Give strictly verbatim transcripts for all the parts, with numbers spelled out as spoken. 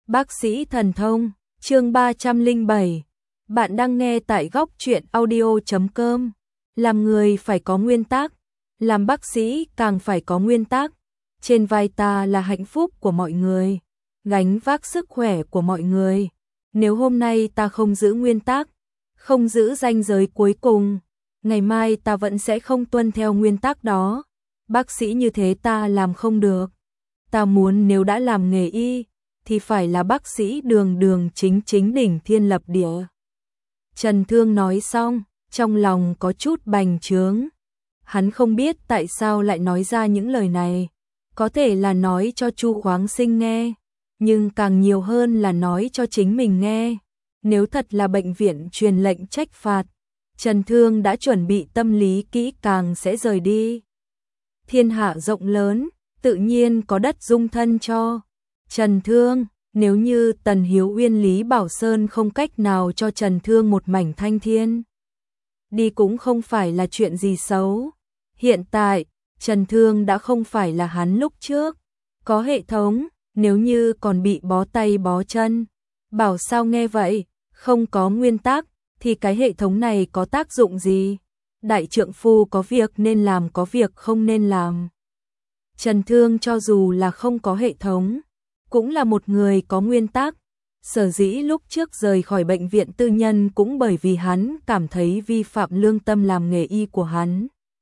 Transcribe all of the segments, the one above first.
Bác sĩ thần thông, chương ba trăm lẻ bảy. Bạn đang nghe tại góc truyện audio chấm com. Làm người phải có nguyên tắc, làm bác sĩ càng phải có nguyên tắc. Trên vai ta là hạnh phúc của mọi người, gánh vác sức khỏe của mọi người. Nếu hôm nay ta không giữ nguyên tắc, không giữ ranh giới cuối cùng, ngày mai ta vẫn sẽ không tuân theo nguyên tắc đó. Bác sĩ như thế ta làm không được. Ta muốn nếu đã làm nghề y thì phải là bác sĩ đường đường chính chính đỉnh thiên lập địa. Trần Thương nói xong, trong lòng có chút bành trướng. Hắn không biết tại sao lại nói ra những lời này. Có thể là nói cho Chu Khoáng Sinh nghe, nhưng càng nhiều hơn là nói cho chính mình nghe. Nếu thật là bệnh viện truyền lệnh trách phạt, Trần Thương đã chuẩn bị tâm lý kỹ càng sẽ rời đi. Thiên hạ rộng lớn, tự nhiên có đất dung thân cho Trần Thương. Nếu như Tần Hiếu Uyên Lý Bảo Sơn không cách nào cho Trần Thương một mảnh thanh thiên, đi cũng không phải là chuyện gì xấu. Hiện tại, Trần Thương đã không phải là hắn lúc trước. Có hệ thống, nếu như còn bị bó tay bó chân. Bảo sao nghe vậy, không có nguyên tắc, thì cái hệ thống này có tác dụng gì? Đại trượng phu có việc nên làm, có việc không nên làm. Trần Thương cho dù là không có hệ thống, cũng là một người có nguyên tắc. Sở dĩ lúc trước rời khỏi bệnh viện tư nhân cũng bởi vì hắn cảm thấy vi phạm lương tâm làm nghề y của hắn.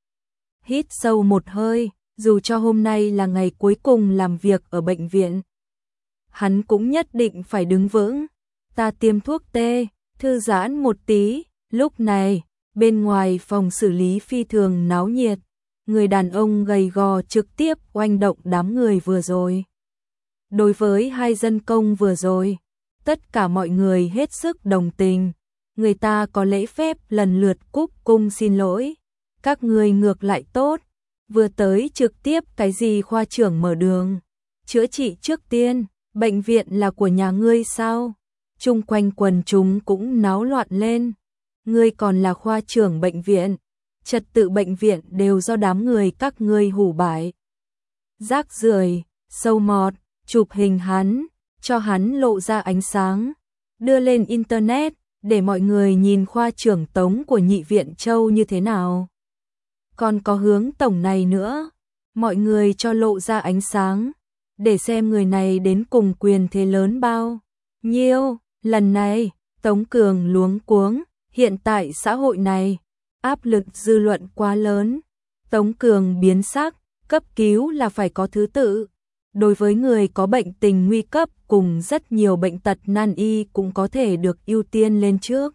Hít sâu một hơi, dù cho hôm nay là ngày cuối cùng làm việc ở bệnh viện, hắn cũng nhất định phải đứng vững. Ta tiêm thuốc tê, thư giãn một tí. Lúc này, bên ngoài phòng xử lý phi thường náo nhiệt. Người đàn ông gầy gò trực tiếp oanh động đám người vừa rồi. Đối với hai dân công vừa rồi, tất cả mọi người hết sức đồng tình. Người ta có lễ phép lần lượt cúc cung xin lỗi. Các người ngược lại tốt, vừa tới trực tiếp cái gì khoa trưởng mở đường, chữa trị trước tiên, bệnh viện là của nhà ngươi sao? Chung quanh quần chúng cũng náo loạn lên. Ngươi còn là khoa trưởng bệnh viện, trật tự bệnh viện đều do đám người các ngươi hủ bại. Rác rưởi, sâu mọt, chụp hình hắn, cho hắn lộ ra ánh sáng, đưa lên internet để mọi người nhìn khoa trưởng Tống của Nhị viện Châu như thế nào. Còn có hướng tổng này nữa, mọi người cho lộ ra ánh sáng, để xem người này đến cùng quyền thế lớn bao nhiêu. Lần này, Tống Cường luống cuống, hiện tại xã hội này, áp lực dư luận quá lớn. Tống Cường biến sắc, cấp cứu là phải có thứ tự. Đối với người có bệnh tình nguy cấp cùng rất nhiều bệnh tật nan y cũng có thể được ưu tiên lên trước.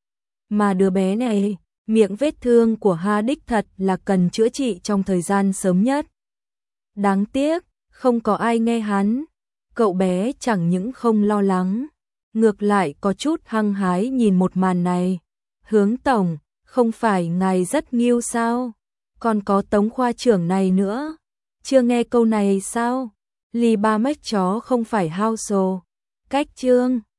Mà đứa bé này, miệng vết thương của ha đích thật là cần chữa trị trong thời gian sớm nhất. Đáng tiếc, không có ai nghe hắn. Cậu bé chẳng những không lo lắng, ngược lại có chút hăng hái nhìn một màn này. Hướng tổng, không phải ngài rất nghiêu sao? Còn có Tống khoa trưởng này nữa. Chưa nghe câu này sao? Lì ba mách chó không phải hao sồ. Cách chương